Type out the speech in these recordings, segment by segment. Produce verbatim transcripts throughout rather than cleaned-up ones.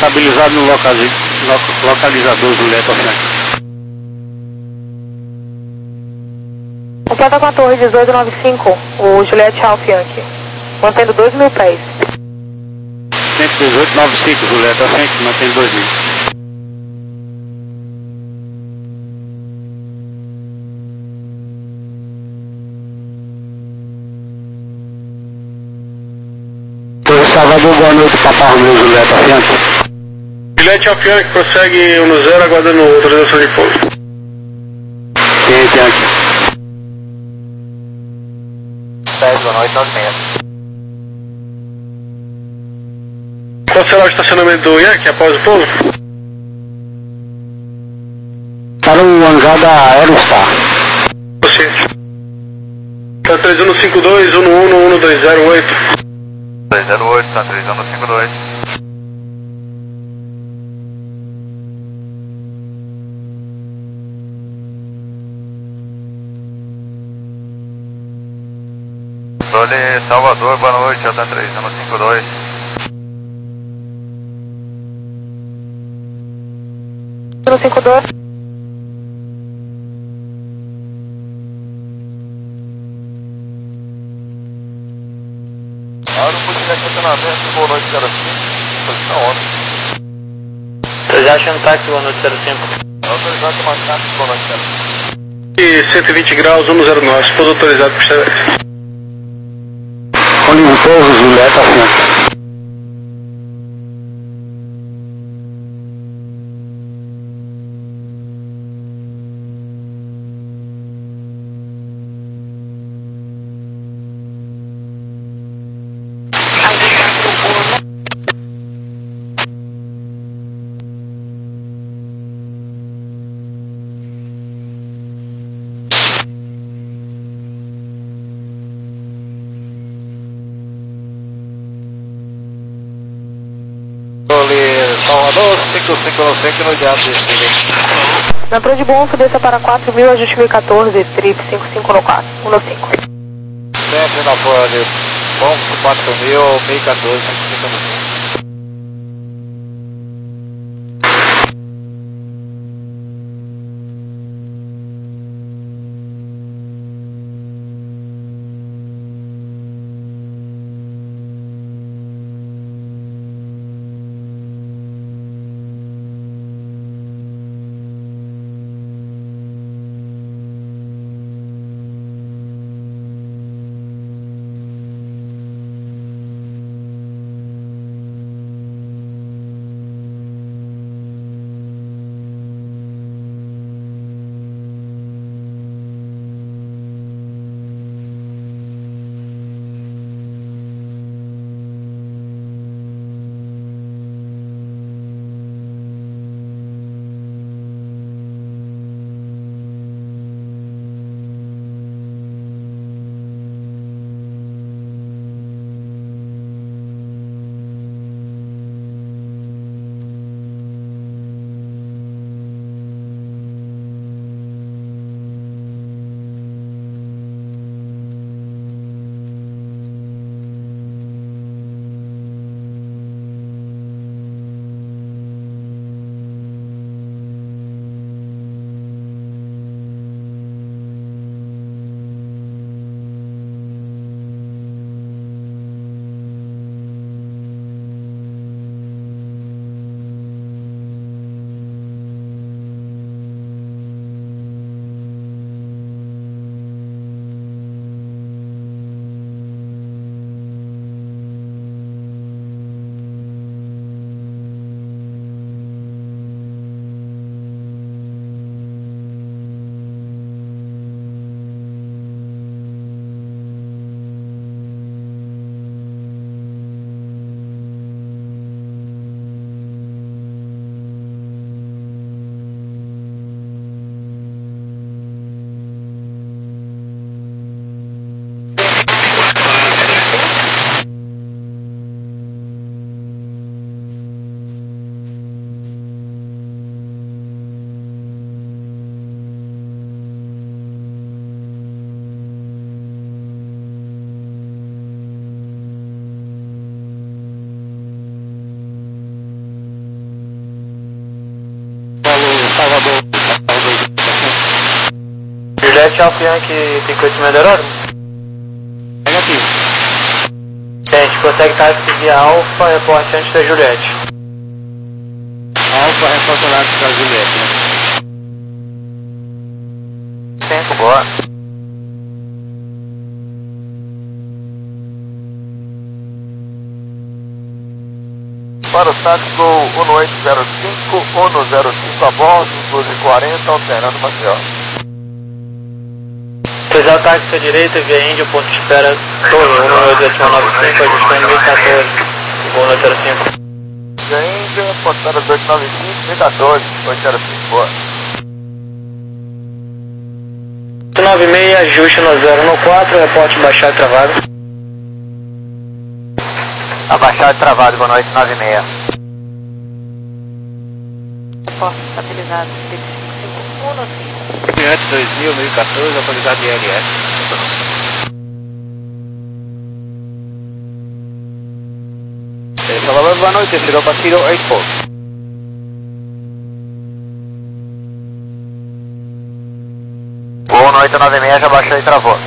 estabilizado no locali lo localizador Julieta Oceânica. Completa com a torre dezoito noventa e cinco, o Juliette Alfa Yankee, mantendo dois mil pés. cento e dezoito noventa e cinco, Julieta Oceânica, mantendo dois mil. Torre Salvador, boa noite, Papai Romeu, Julieta Oceânica. Juliette Alfa Yankee, prossegue um no zero, aguardando autorização de pouso. Ciente, Yankee. dez, boa noite, nove seis. Qual será o estacionamento do Yankee após o pouso? Para o hangar da Aerostar. Você. Tá três um cinco dois, um um um, um dois zero oito. dois zero oito, tá três um cinco dois. Controle Salvador, boa noite, J três um cinco dois. um cinco dois. Aeroporto de estacionamento, boa noite, zero cinco. Posição onda. Vocês acham um táxi, boa noite, zero cinco. Autorizado para marcar, boa noite, zero cinco. E cento e vinte graus, um zero nove, pouso autorizado por Xerex. Olivo Pouso, Julieta Oceânica. Salvador, cinco cinco cinco no diabo desse. Na Pro de Bom, desça para quatro mil, ajuste mil e quatorze, trip cinco cinco no quatro, um no cinco. Sempre na Pro de Bom, quatro mil, mil e quatorze, cinco cinco no cinco. Juliette Alfa Yankee tem conhecimento aeródromo? Negativo. A gente consegue táxi via Alfa, reporte antes da Juliette. Alfa, reporte antes da Juliette, né? cinco, boa. Para o táxi Gol um oito zero cinco, um zero cinco a bordo, doze e quarenta, alternando Maceió. Pesar o táxi à direita, via Índia, ponto de espera, torre um oito zero nove cinco, ajustando mil e quatorze, Gol um zero cinco. Via Índia, ponto oito nove cinco, mil e quatorze, oito zero cinco, boa. nove seis, ajuste no zero no quatro, reporte baixado e travado. Abaixado e travado, boa noite, nove seis. Reporte estabilizado, cinco cinco um no cinco. Juliette dois mil, mil e quatorze, atualizado de I L S. cinco no cinco. Eh, Salvador, boa noite, zero Pasiro oito quatro. Boa noite, nove seis, já baixou e travou.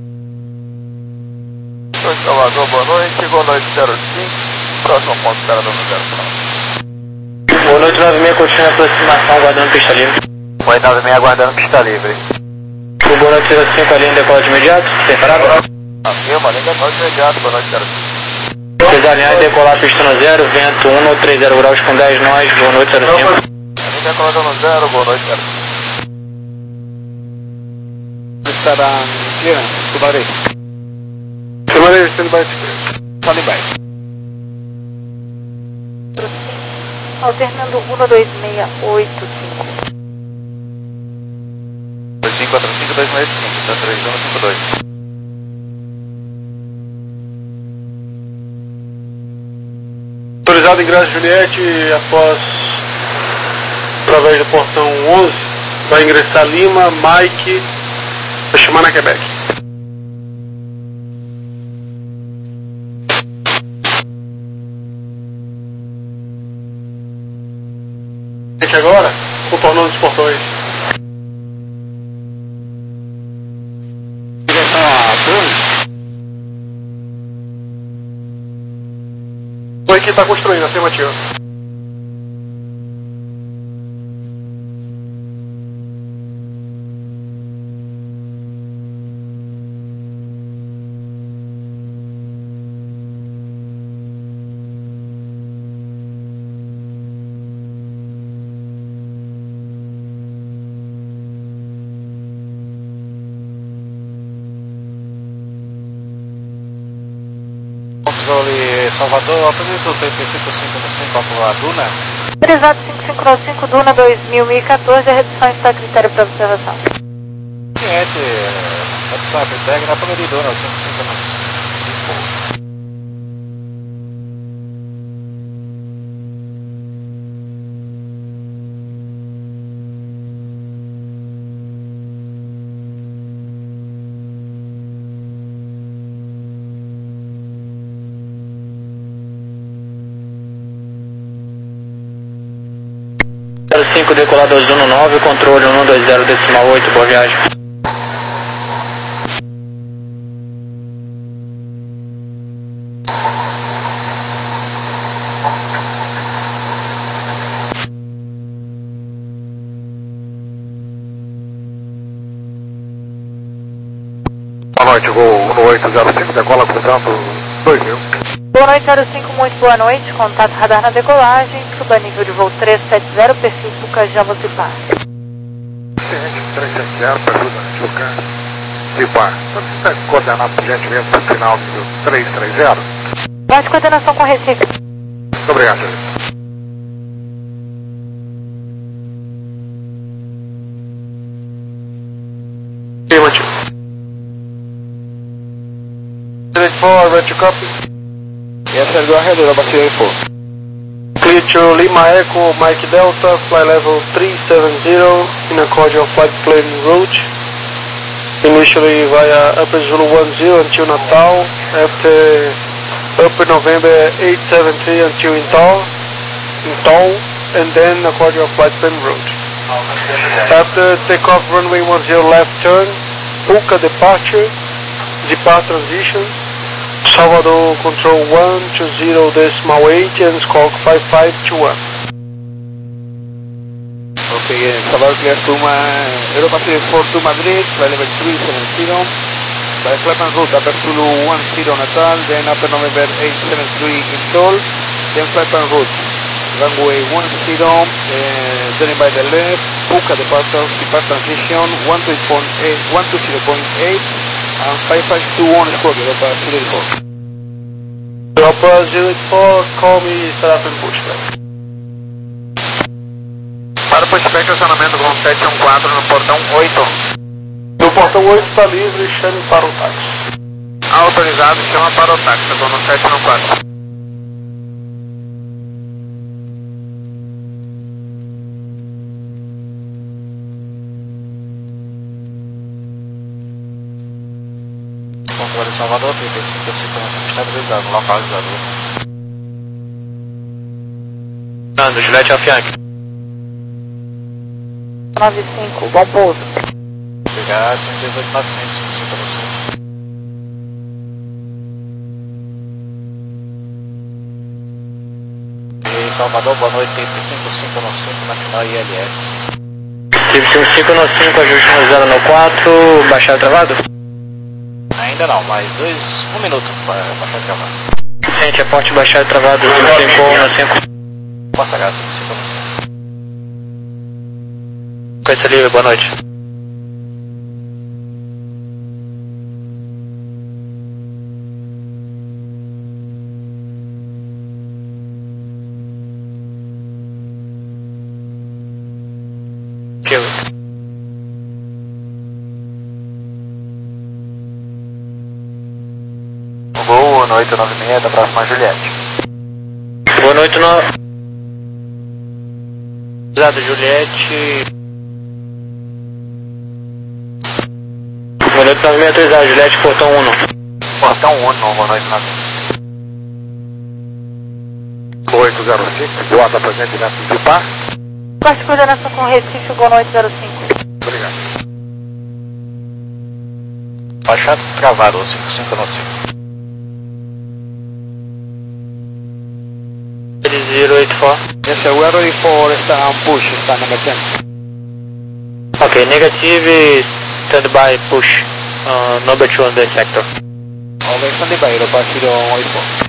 Oi, Salvador, boa noite, boa noite, zero cinco, próximo ponto, espera do zero cinco. Boa noite, nove seis, continua a aproximação, aguardando pista livre. Oi, nove seis, aguardando pista livre. Boa noite, zero cinco, a linha decola de imediato, separado. Afirma, linha decola de imediato, boa noite, zero cinco. Precisa alinhar e decolar pista no zero, vento um no trinta graus com dez nós, boa noite, zero cinco. Linha decolada no zero, boa noite, zero cinco. Estará clearance, Tubarão. Tubarão, stand-by. Stand-by. Alternando um dois seis oito cinco. dois cinco quatro cinco dois seis cinco, tá três um cinco dois. Autorizado ingresso Juliette, após, através do portão onze, vai ingressar Lima, Mike, vai chamar na Quebec. Aqui agora, contornando os portões. Direção a Bruno. O que está construindo, afirmativo. Controle Salvador, autoriza o trinta e cinco cinco no cinco para a Duna. Autorizado cinco cinco nove cinco, Duna dois mil, mil e quatorze, a redução está a critério para observação. Ciente, redução a critério na placa de Duna, cinco cinco no cinco. zero cinco, decolador Zuno nove, controle um dois zero decimal oito, boa viagem. Boa noite, Gol um oito zero cinco, decola cruzando dois mil. Boa noite, zero cinco, muito boa noite. Contato radar na decolagem. Suba nível de voo trezentos e setenta, perfil Tuca, já você passa. Ciente, trezentos e setenta, perfil Tuca, Zipar. Você está coordenado por gentileza para o final do trezentos e trinta? Bate coordenação com Recife. Muito obrigado, senhor. Afirmativo. three four, ready to copy. Yes, sir, go ahead, Zero Pasiro eight four. Clear to Lima Echo, Mike Delta, fly level three seven zero, in accord your flight plan route. Initially via Upper Zulu one zero until Natal, after Upper November eight seven three until Intol, Intol, and then accord your flight plan route. After takeoff runway one zero left turn, Puka departure, depart transition, Salvador control one two zero decimal eight and squawk five five two one. Okay, Salvador clear to my Aeropacific four to Madrid, flight level three seven zero. By flight and route, upper Zulu one zero Natal, then upper November eight seven three install, then flight and route, runway one zero, uh, turning by the left, Puka departure, depart transition, one two zero point eight, and five five two one squawk, Europa zero eight four. Europa zero eight four, call me, start up and pushback. Para o pushback, acionamento com sete um quatro no portão oito. No portão oito está livre, chame para o táxi. Autorizado, chama para o táxi, estou no sete um quatro. Controle Salvador, trinta e cinco, cinco estabilizado, localizado. Nando, Juliette Alfianque. nove cinco, bom pouso. Obrigado, cento e dezoito, novecentos, cinco cinco cinco. E Salvador, boa noite, trinta e cinco, cinco cinco na final I L S. trinta e cinco no cinco, ajuste no zero no quatro, baixar travado? Ainda não, mais dois, um minuto para baixar e travar. Sente, aporte baixar e travado, trinta e cinco no cinco. Porta H, cinco cinco cinco. Coisa livre, boa noite. Que Boa noite, nove e meia da próxima Juliette. Boa noite, no... Usado Juliette. Boa noite, nove seis três, Juliette, portão um. Portão um, boa noite, nove. oito zero cinco, Guarda presente dentro de par. Gosto de coordenação com Recife, boa noite, zero cinco. Obrigado. Baixado travado, cinco cinco cinco. zero oito quatro. Yes, sir, we are ready for stand push, stand number ten. Ok, negative, standby push, uh, number two on the sector. Ok, stand by, Europa zero eight four.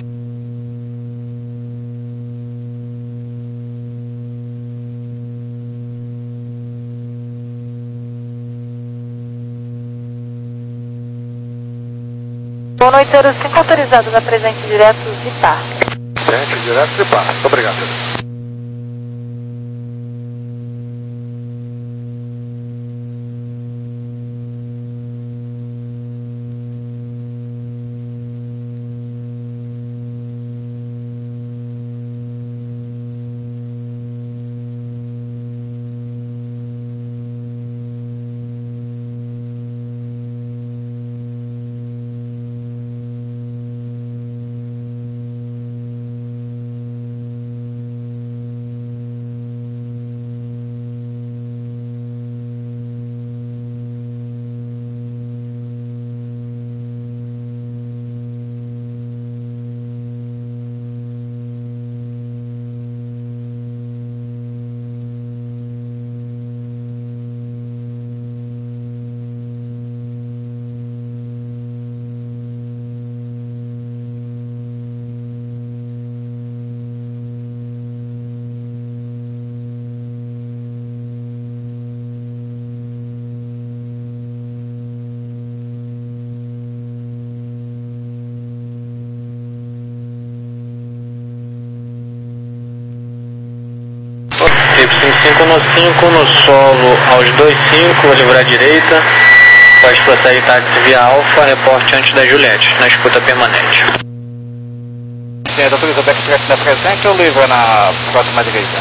Boa noite, zero cinco, autorizados a presente direto de par. Presente direto de par. Muito obrigado. cinco cinco no cinco no solo aos dois cinco, vou livrar a direita. Pode prosseguir táxi via Alfa, reporte antes da Juliette, na escuta permanente. Sim, autoriza o backtrack na presente ou livra na próxima direita?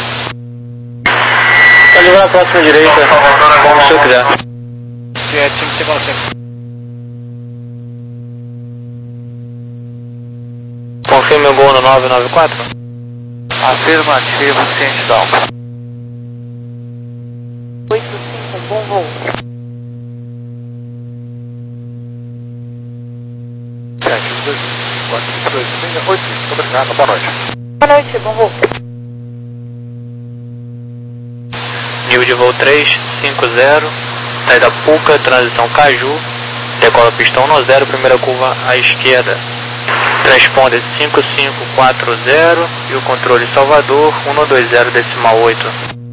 Pode livrar a próxima direita, como o senhor quiser. Sim, é cinco cinco cinco. Confirme o voo no nove nove quatro. Afirmativo, ciente da Alfa. oito cinco, bom voo. dois quatro dois seis oito. Muito obrigado, boa noite. Boa noite, bom voo. Nível de voo três cinco zero, saída Puca, transição Caju, decola pistão um zero, primeira curva à esquerda. Transponder cinco cinco quatro zero e o controle Salvador um dois zero decimal oito.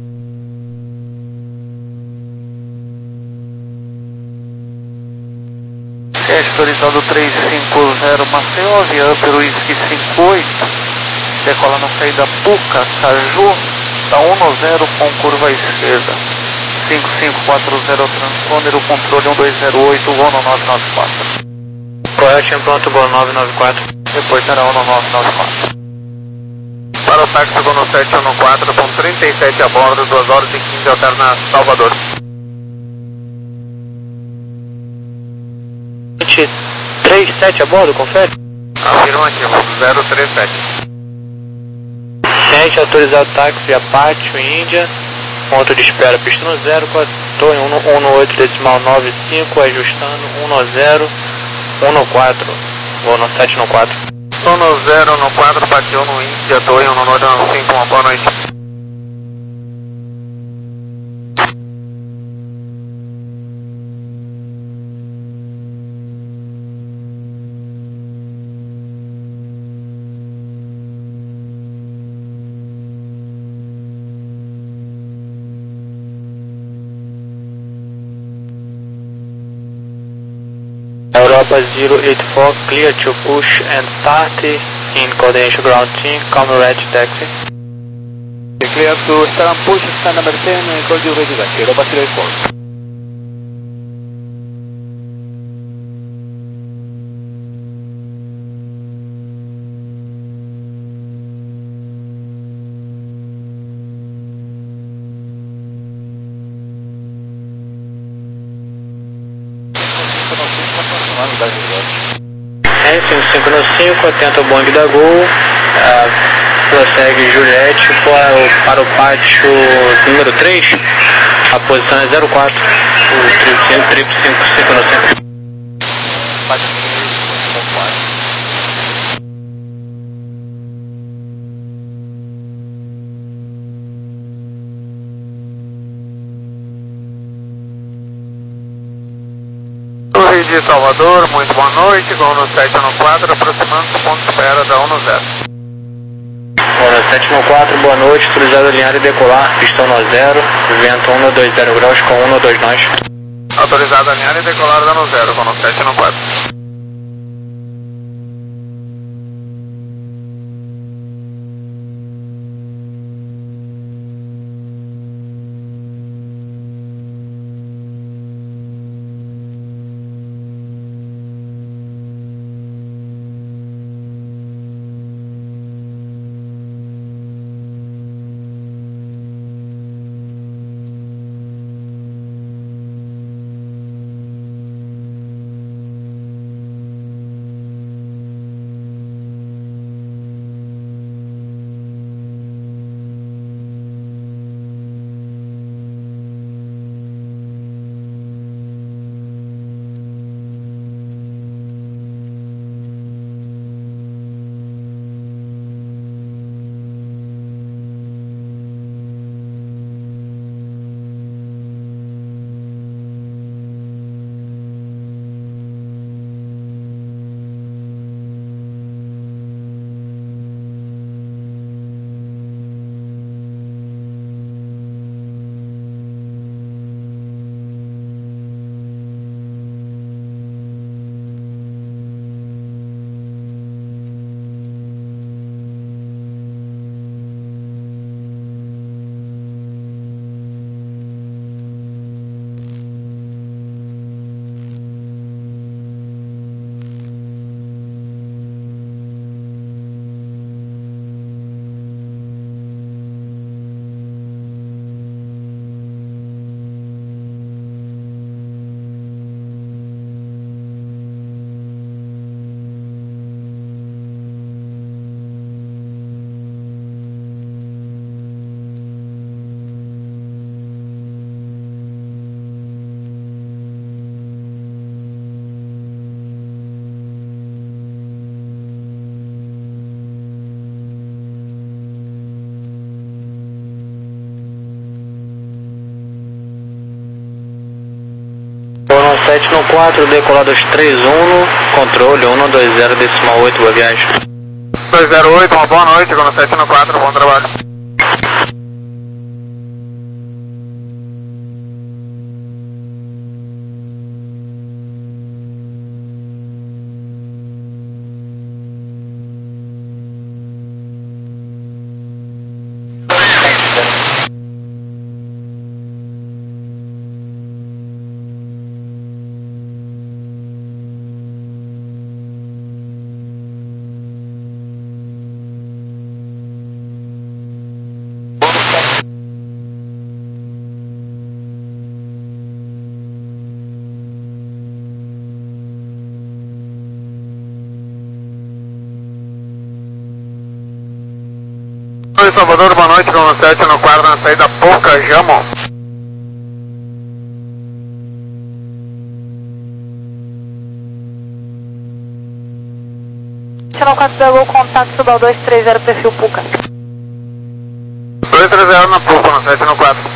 Autorizado três cinco zero Maceió, via Upper Whisky cinco oito, decola na saída Puca, Caju, da um zero com curva à esquerda. cinco cinco quatro zero transponder, o controle um dois zero oito, Ono nove nove quatro. Correto, em pronto, Gol nove nove quatro. Depois será Ono nove nove quatro. Para o táxi Gol sete um quatro, com trinta e sete a bordo, duas horas e quinze, alterna Salvador. três sete a bordo, confere? Afirmativo, zero três sete. Gente, autorizado táxi Apátio, Índia, ponto de espera, pistão zero, com a torre um oito decimal nove cinco, ajustando um zero um quatro, vou no sete no quatro. um zero no quatro, bateu no Índia, torre um oito cinco, uma boa noite. Europa zero eight four, clear to push and start in coordination ground team, Comrade taxi. Clear to start and push, stand number ten, call you ready back, Europa zero eight four. É, cinco cinco no cinco, atenta ao Boeing da Gol, uh, prossegue Juliette para o, para o pátio número três, a posição é zero quatro, o triplo cinco cinco no cinco. Torre de Salvador, muito boa noite, Gol no sete um quatro, aproximando do ponto de espera da um zero. Gol no sete um quatro, boa noite, autorizado alinhar e decolar, pistão no zero, vento um dois zero graus com um dois nós. Autorizado alinhar e decolar da um zero, Gol no sete um quatro. sete no quatro, decolados três um, controle um dois zero decimal oito, boa viagem. dois zero oito, uma boa noite, Gono sete no quatro, bom trabalho. Oi, Salvador, boa noite, Gono sete no quadro, na saída Pouca Jamo. Chama quatro zero, contato Subal dois três zero, perfil Puca. dois três zero na Puca, no sete no quatro.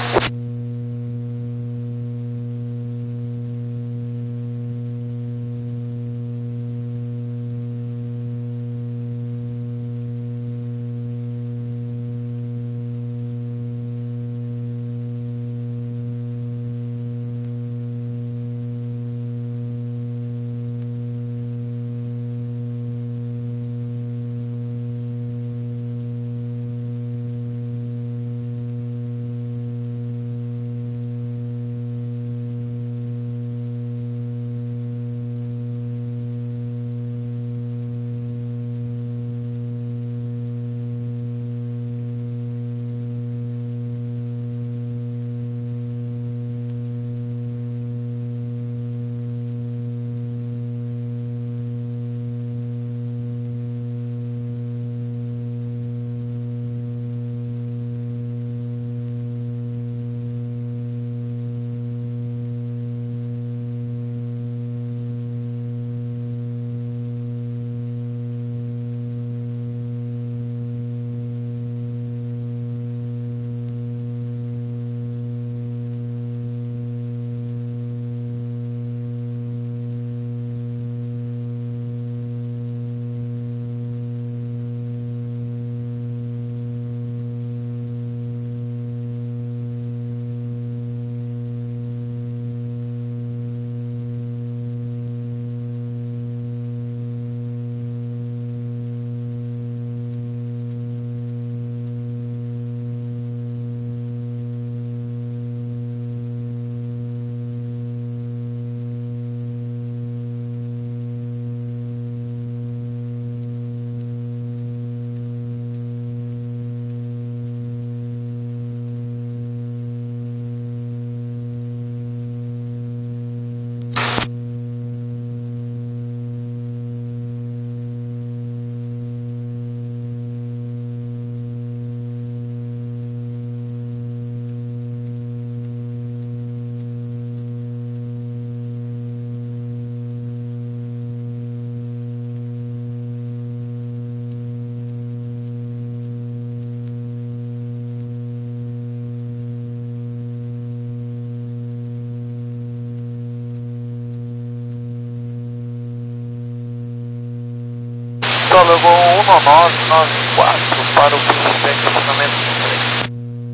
Só levou um nove nove quatro para o pushback de acionamento três.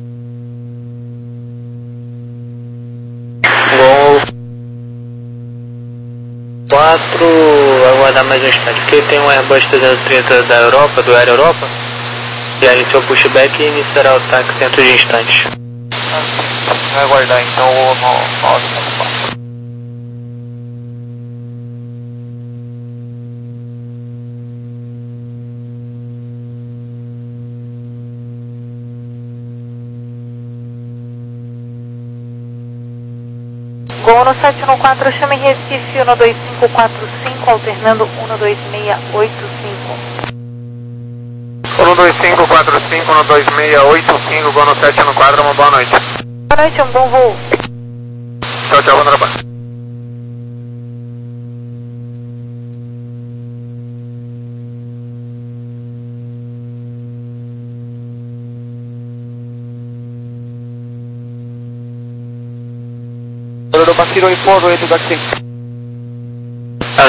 Gol quatro, aguardar mais um instante, porque tem um Airbus trezentos e trinta da Europa, do Air Europa, já iniciou o pushback e iniciará o ataque dentro de instantes. Vai aguardar então o nove nove quatro. Gol no sete um quatro, chame Recife um dois cinco quatro cinco, alternando um dois seis oito cinco. um dois cinco quatro cinco, um dois seis oito cinco, Gol no sete no quadro, uma boa noite. Boa noite, um bom voo. Tchau, tchau, bom trabalho. Europa zero four, ready to taxi.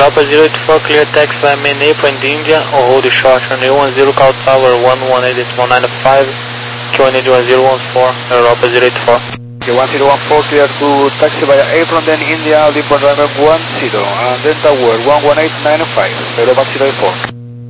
Europa zero eight four, clear taxi main Point India, or hold short on U one zero, call tower one one eight nine five, Q one eight one zero one four, Europa zero eight four. Okay, one zero one four, clear to taxi via apron, then India, Limpon runway one zero, and then tower one one eight nine five, Europa zero eight four.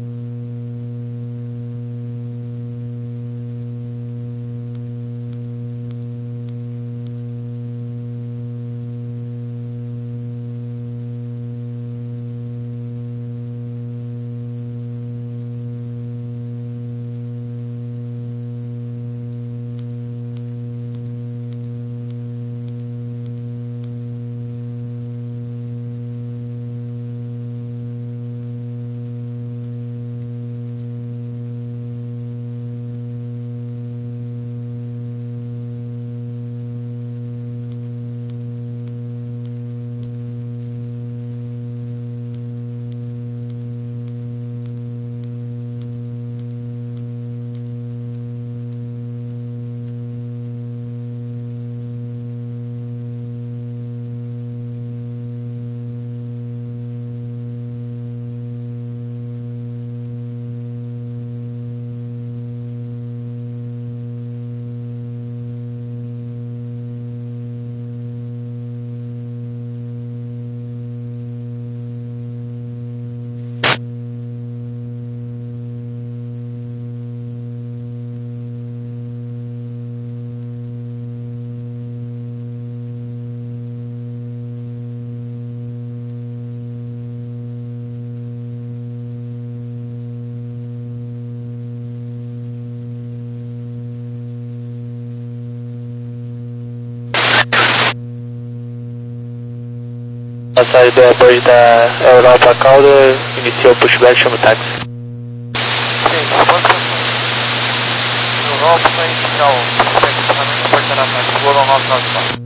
Passagem do Airbus da Europa Calder, iniciou o pushback, chama o táxi. Sim, quanto? Europa, inicial, pushback, chamamento, portaramento, Global nove nove quatro.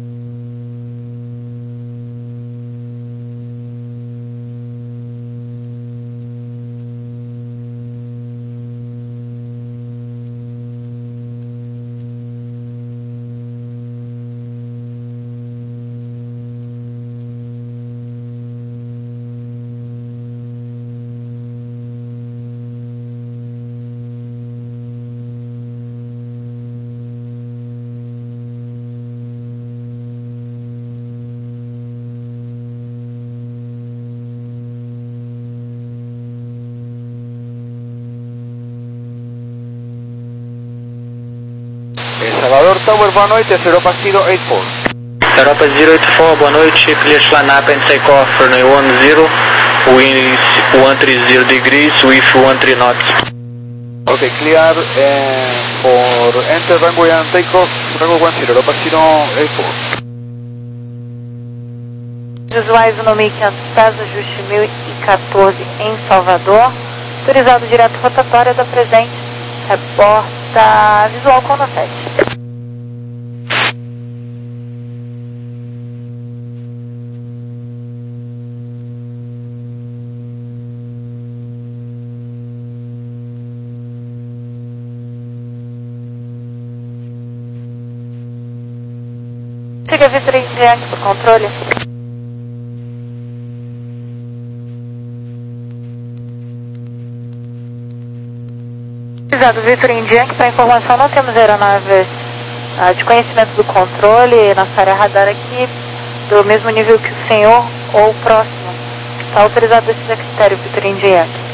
Salvador Tower, boa noite, Europa zero eight four. Europa zero eight four, boa noite, clear to line up and take off for one zero, wind one three zero degrees with one three knots. Okay, clear uh, for enter runway and take off, runway one zero, Europa zero eight four. Visuais no mil e quinhentos pés, ajuste mil e quatorze em Salvador, autorizado direto rotatória da presente, reporta visual com no sete. Chega Vitor Indiante por controle. Exato, Vitor Indiante, para informação, não temos aeronaves ah, de conhecimento do controle, nossa área radar aqui, do mesmo nível que o senhor ou próximo. Está autorizado esse critério, Vitor Indiante.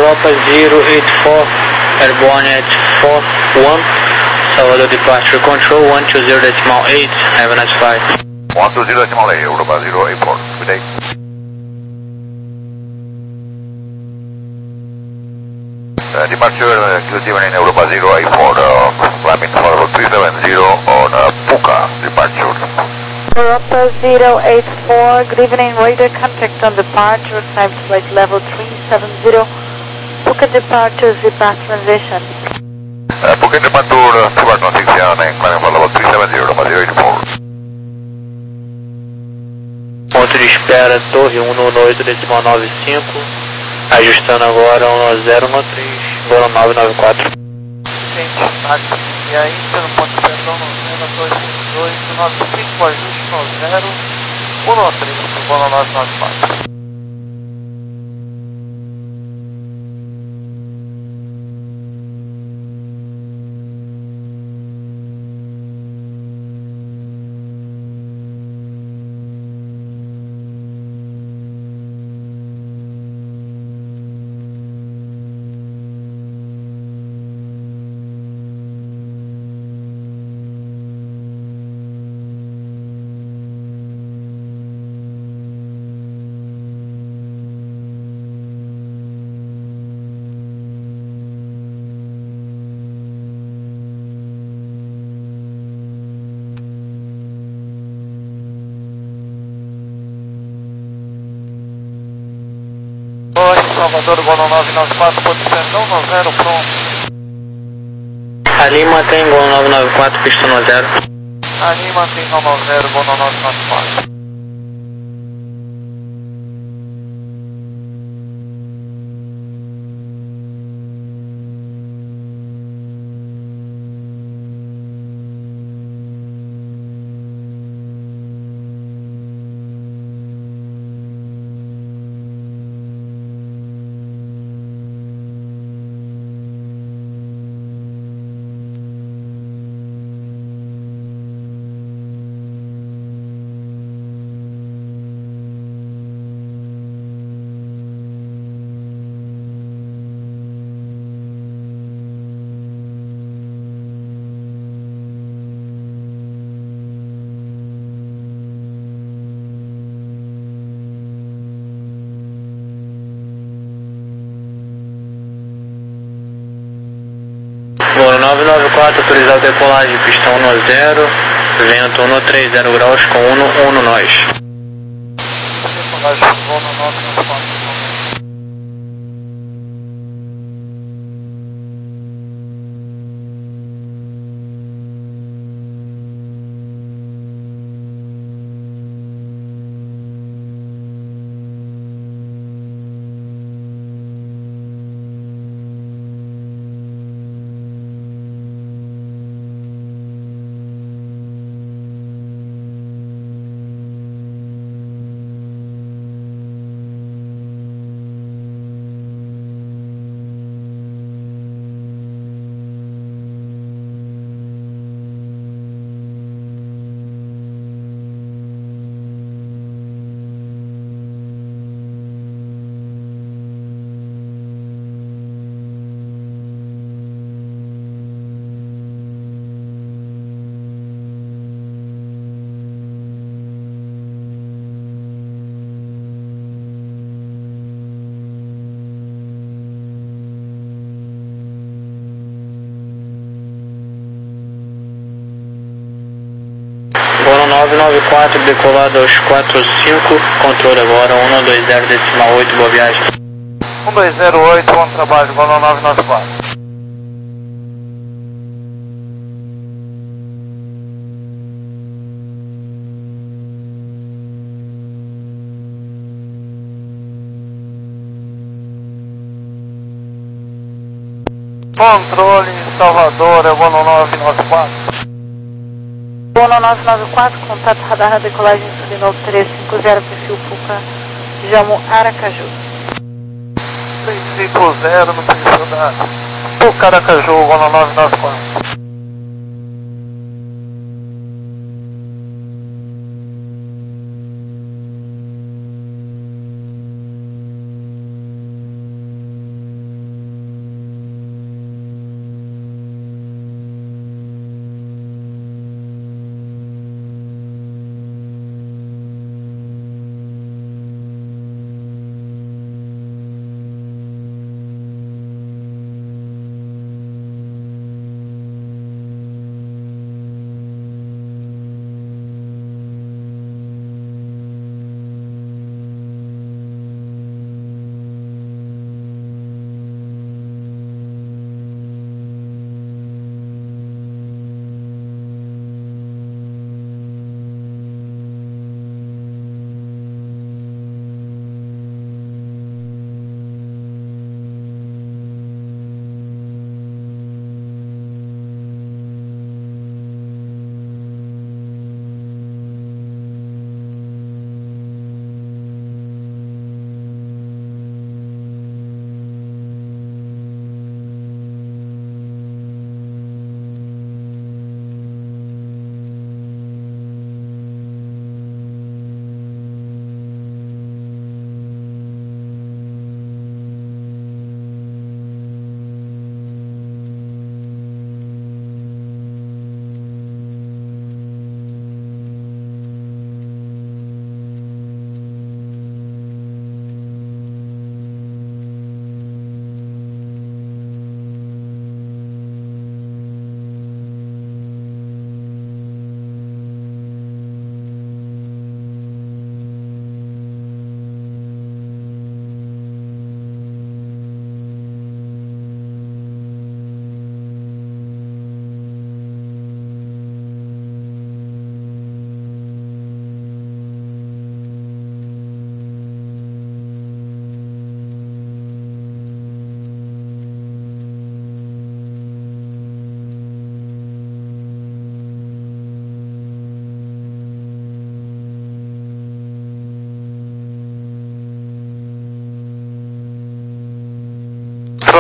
Europa zero eight four, airborne at four one, Salvador departure control one two zero decimal eight, have a nice flight. one two zero decimal eight, Europa zero eight four, good day. Uh, departure uh, Q seven in Europa zero eight four, uh, climbing for three seven zero on uh, Puka departure. Europa zero eight four, good evening, radar contact on departure, climb flight level three seven zero, Puka departure, Zipa transition. Uh, Puka departure, uh, Puka transition and climbing for level three seven zero, Europa zero eight four. Ponto de espera, torre um nove oito decimal nove cinco, ajustando agora um zero um três, voo nove nove quatro. E aí, pelo ponto de perdão, noventa, dois dois, nove cinco, ajuste no zero, um três, voo nove nove quatro. Oi, Salvador, Golo nove nove quatro, ponto de perdão, no zero, pronto. Ali mantém Golo nove nove quatro, pista no zero. Ali mantém no zero, Golo nove nove quatro. Golo nove nove quatro, autorizado decolagem, pistão no zero, vento um três zero graus com um um nós. Decolagem, Golo nove nove quatro. Golo nove nove quatro, decolado aos quatro cinco, controle agora um dois zero decimal oito, boa viagem. um dois zero oito, bom trabalho, Golo nove nove quatro. Controle, Salvador, é Golo nove nove quatro. Golo nove nove quatro, contato radar na decolagem Surinol três cinco zero, perfil Puka, Jamo Aracaju. três cinco zero no perfil da Puka Aracaju, Golo nove nove quatro.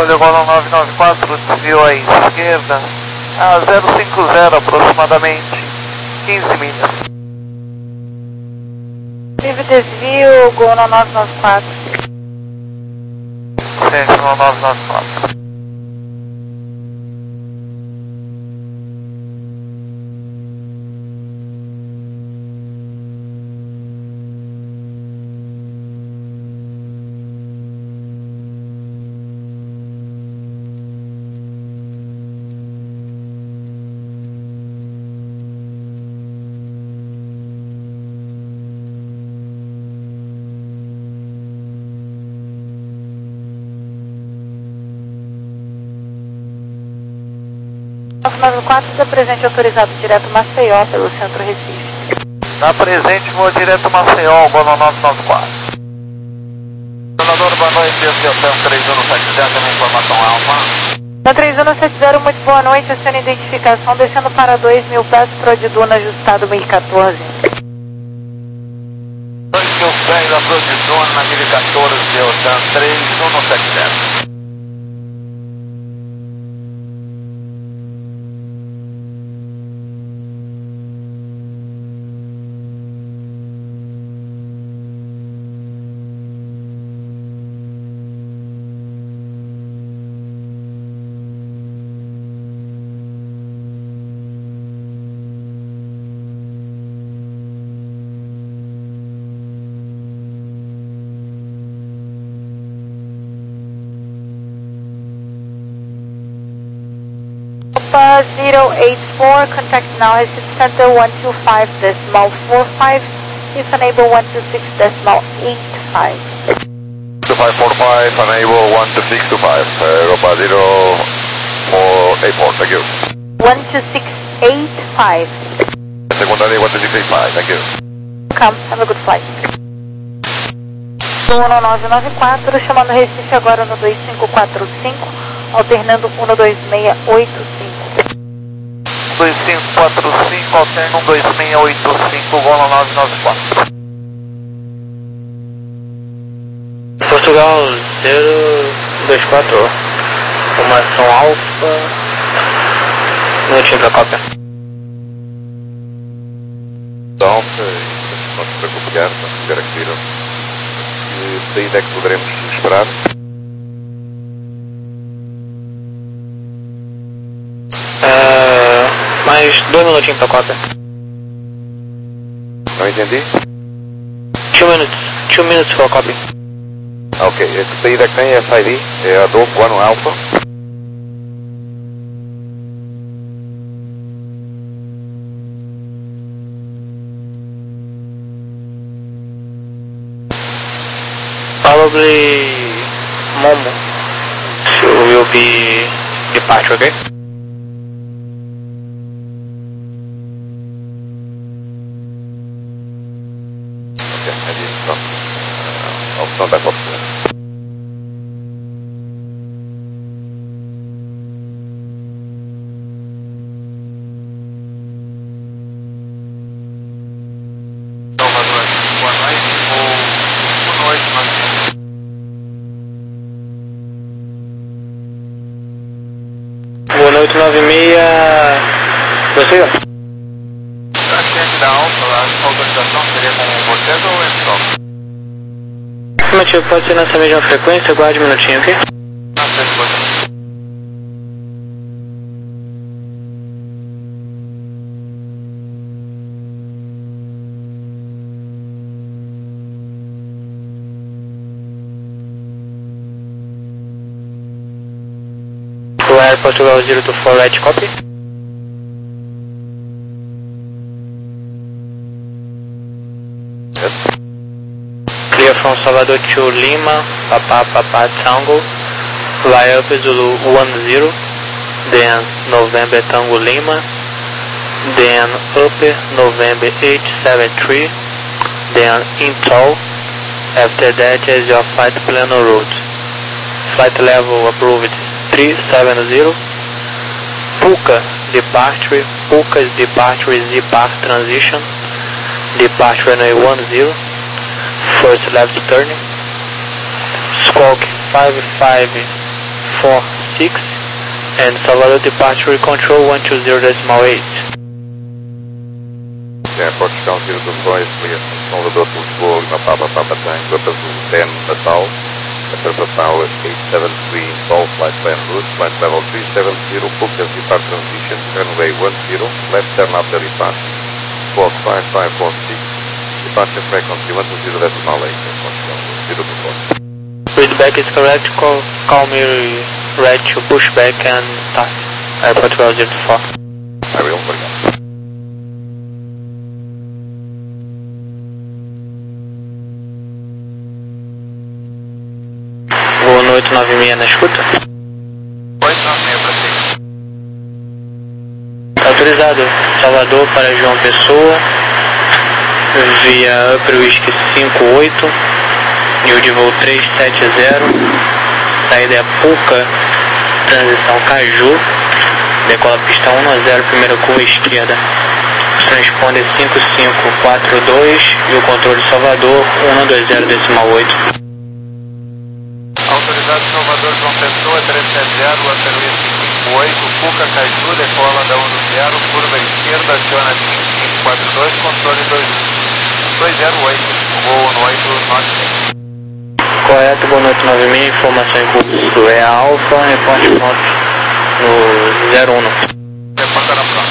Brasil Golo nove nove quatro, desvio à esquerda, a zero cinco zero aproximadamente, quinze milhas. Livre desvio, Golo nove nove quatro. Sentinel nove nove quatro. nove nove quatro, da presente autorizado direto Maceió pelo Centro Recife. Na presente, vou direto Maceió, Golo nove nove quatro. Senador, boa noite, esse é o Hotel três um sete zero, tem informação alfa. Na três um sete zero, muito boa noite, sendo identificação, descendo para dois mil pés, Pro de Duna, ajustado mil e quatorze. dois mil pés, a Pro de Duna, na mil e quatorze, Hotel três um sete zero. zero eight four, contact now Recife Center one two five decimal four five, if enable one two six decimal eight five. two five four five, enable one two six two five, Europa zero four eight four, thank you. one two six eight five. Secondary one two six eight five, thank you. Come, have a good flight. um nove nove quatro, chamando Recife agora no dois cinco quatro cinco, alternando um dois seis oito cinco. dois cinco quatro cinco, alterno um dois seis oito cinco, Golo nove nove quatro. Portugal zero dois quatro, formação alfa, minutinho pra cópia. Então, não se preocupe, Guerra, não se tiver aqui, que saída é que poderemos esperar. Uh, mais dois minutinhos pra cópia. Não entendi? Two minutes, two minutes for copy. Ok, a que saída que tem é F I D, é Adolfo Guano Alpha. Probably Momo. So we'll be departure, okay? Ok, ali então. A opção da cópia. Boa noite, nove e meia. Você? Assistente da Alfa, a autorização seria com vocês ou é só? Afirmativo, pode ser nessa mesma frequência, guarde um minutinho, ok? Na frequência. Air Portugal zero two four, right, copy? Yes. Clear from Salvador to Lima, Papa Papa Tango, fly up Zulu one zero, then November Tango Lima, then upper November eight seven three, then Intol, after that is your flight plan en route. Flight level approved three seven zero, Puka departure, Puka's departure is Z-Park transition, departure runway one zero, first left turning, Squawk five five four six, and Salvador departure control one two zero decimal eight. Airport Chão zero two four, clear. Salvador to Lisboa, Lima Papa Papa Tango, Azul ten Natal, Airport Tower eight seven three, Sol, flight plan route, flight level three seven zero, Pukas depart transition, runway one zero, left turn after departure, Fox five five four six, departure frequency one two zero decimal eight, Airport Chão zero two four. Readback is correct, call, call me red to push back and start. Airport twelve zero two four. I will, obrigado. Voo no oito nove seis na escuta. oito nove seis para cima. Autorizado, Salvador para João Pessoa, via Upper Whisky cinco oito, nível de voo três sete zero, saída é Puca, transição Caju, decola pista um zero, primeira curva esquerda, transponder cinco cinco quatro dois e o controle Salvador um dois zero decimal oito. Autorizado Salvador João Pessoa três sete zero, Upper Whisky cinco oito, Puca Caju, decola da um zero, curva esquerda, aciona cinco cinco quatro dois, controle dois zero oito, voo no oito nove seis. Correto, boa noite nove seis, informação em curso é a Alfa, reporte pronto no zero um. Reporta na pronto.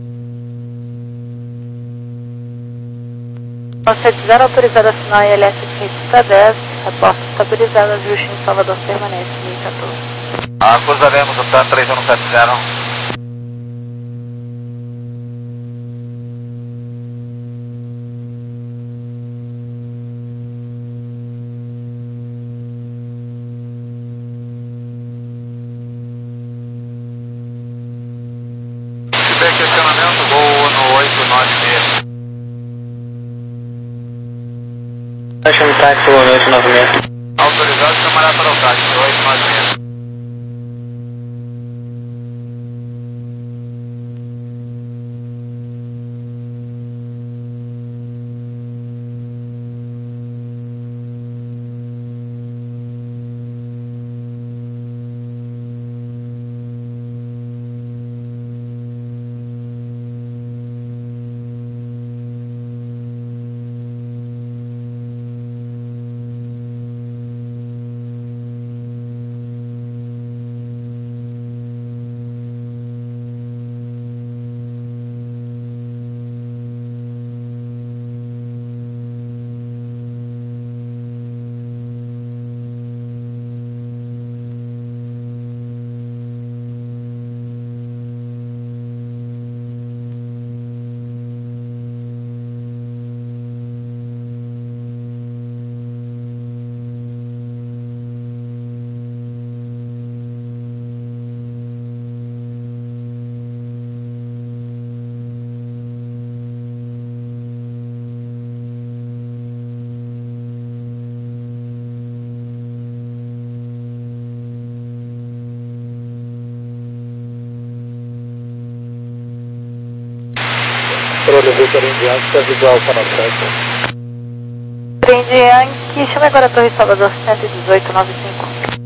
nove sete zero autorizado a assinar I L S Repita dez, reporte estabilizado, ajuste em Salvador permanece, mil e quatorze. Acusaremos o T A três um sete zero. Se tiver questionamento, vou no oito nove seis. Baixa no táxi no oito nove seis. Autorizado chamar para o táxi oito nove seis. Controle Vitor Indiante, visual para o sete. Vitor Yankee, chama agora a Torre Salvador cento e dezoito, nove cinco.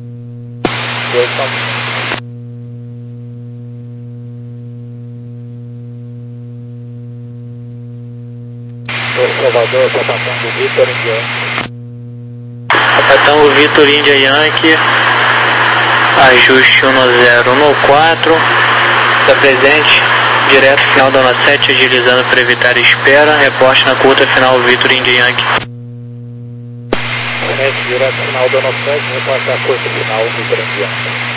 Torre Salvador, capitão Vitor Indiante. Capitão Vitor India Yankee, ajuste um zero no quatro, está presente. Direto final da Dona sete, agilizando para evitar espera. Reporte na curta final Vitor India Yankee. Presente, direto final da Dona sete, reporte na curta final Vitor India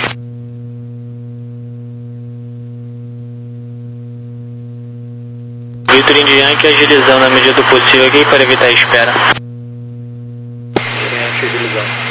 Yankee. Vitor India Yankee agilizando na medida do possível aqui para evitar espera. Presente, agilizando.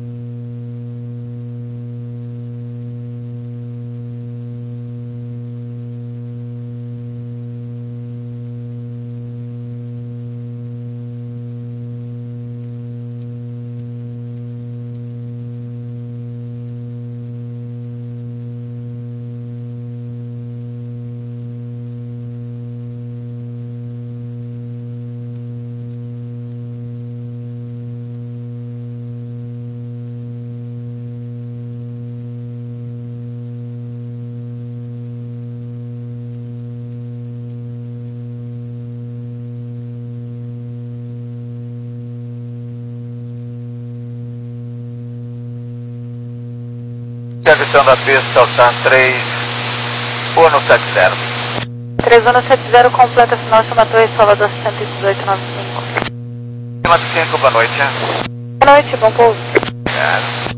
Avistando da pista, Altan três um sete zero. três um sete zero, completa final, chama Torre Salvador cento e dezoito, nove cinco. Cima de cinco, boa noite. Boa noite, bom pouso. Obrigado.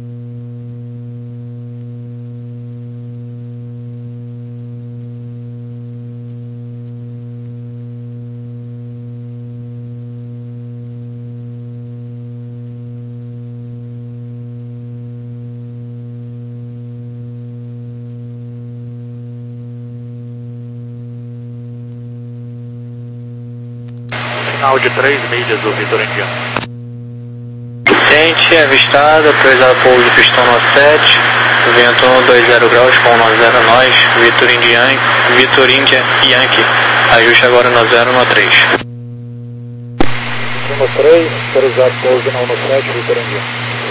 Final de três milhas do Vitor Indiano. Vicente, avistado, autorizado pouso pistão no sete, vento um dois zero graus com um zero nós, Vitor India Vitor India Yankee, ajuste agora no zero no três. um três, autorizado pouso no sete, Vitor Indiano.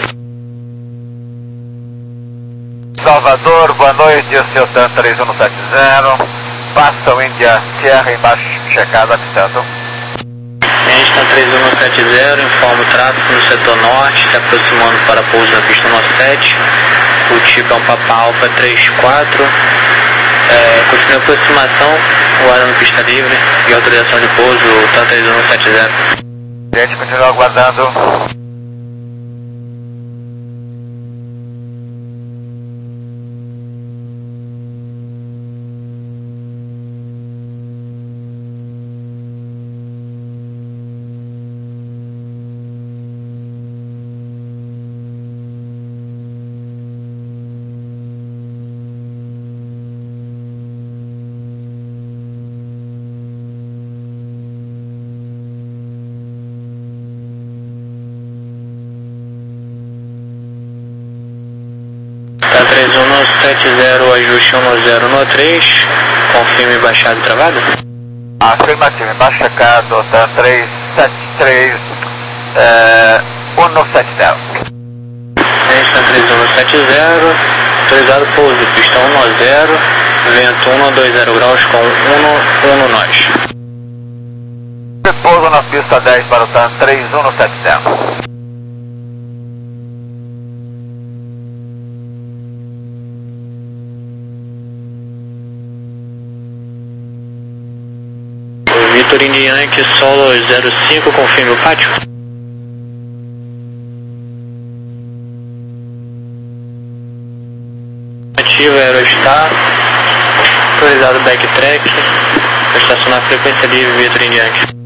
Salvador, boa noite, esse é o Tan três um sete zero, passa o India Sierra embaixo, checado, avistado. A gente está três um sete zero, informa o tráfego no setor norte, se aproximando para pouso na pista no sete, o tipo é um Papa Alpha três quatro, é, continua a aproximação, guardando pista livre e autorização de pouso, Tan três um sete zero. Gente, continua aguardando. Tá três um sete zero, ajuste um zero no três, confirme baixado e travado. Afirmativo, embaixo checado, tá três sete três, é, um sete zero. Gente, tá três um sete zero, autorizado pouso, pista um zero, vento um dois zero graus com um um nós. Pouso na pista dez para o TAM três um sete zero. Vitor Indiante, solo zero cinco, confirme o pátio. Ativa Aerostar, autorizado backtrack, para estacionar a frequência livre Vitor Indiante.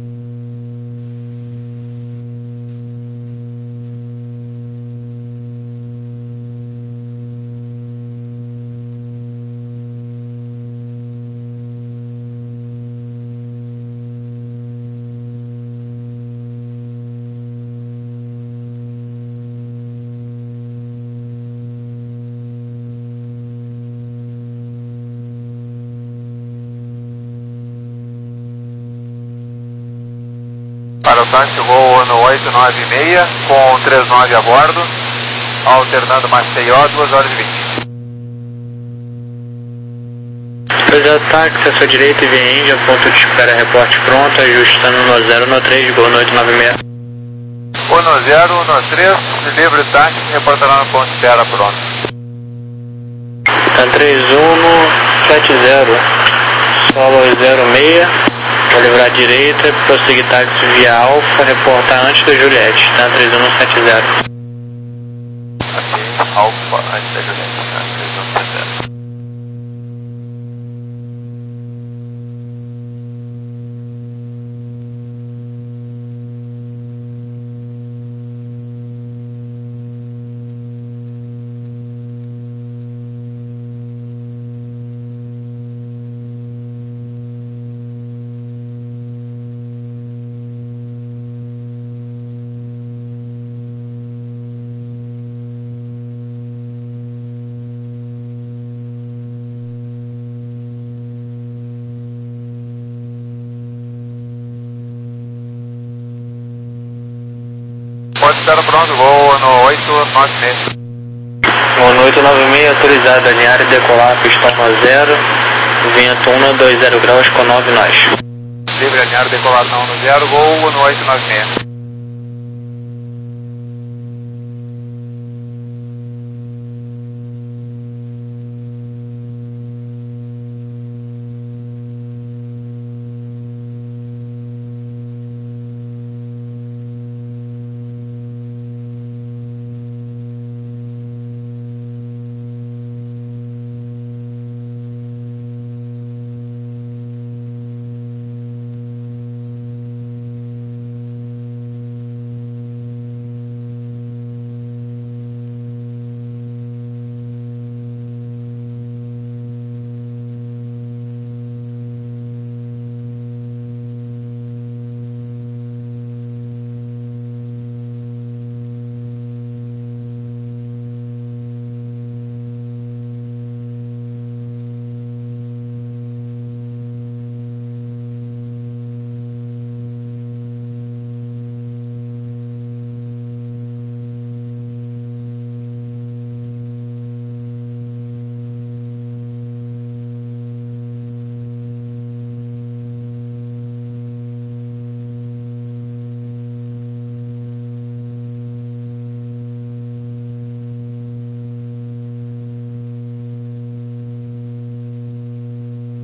Para o tanque, voo no oito nove seis, com três nove a bordo, alternando mais T O, duas horas e vinte. Autorizado táxi, à sua direita e via Índia, ponto de espera, reporte pronto, ajustando no zero no três, gol no oito nove seis. um no zero, um no três, livre táxi, reportará no ponto de espera pronto. Tá três um sete zero, solo zero seis, vou livrar à direita, prosseguir táxi via Alfa, reportar antes da Juliette, tá três um sete zero. Aqui, Alfa, antes da Juliette, tá três um sete zero. Pode estar pronto, voo no oito nove seis. Voo no oito nove seis, autorizado a alinhar e decolar, pista um zero, vento um dois zero graus com nove nós. Livre alinhar, decolar na um zero, voo no oito nove seis.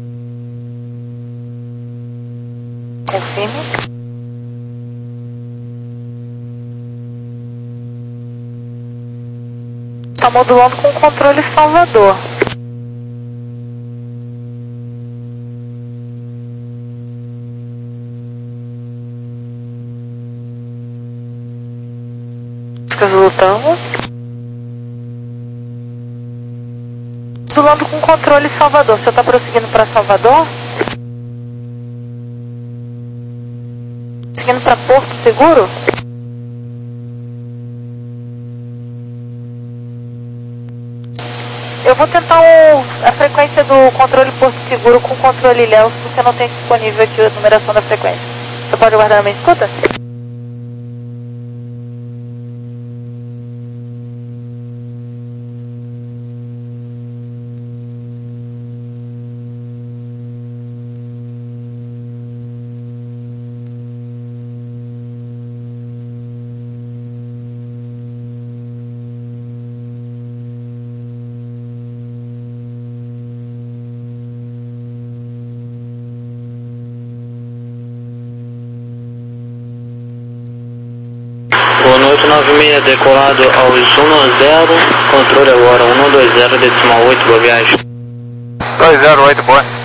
Confirme. está modulando com o controle Salvador. Zulu Tango. Modulando com o controle Salvador. O senhor está prosseguindo para Salvador? Prosseguindo para Porto Seguro? Eu vou tentar o, a frequência do controle Porto Seguro com o controle Léo, se você não tem disponível aqui a numeração da frequência. Você pode aguardar na minha escuta? oito nove seis decolado aos um zero, controle agora um dois zero decimal oito, boa viagem. dois zero oito, boa.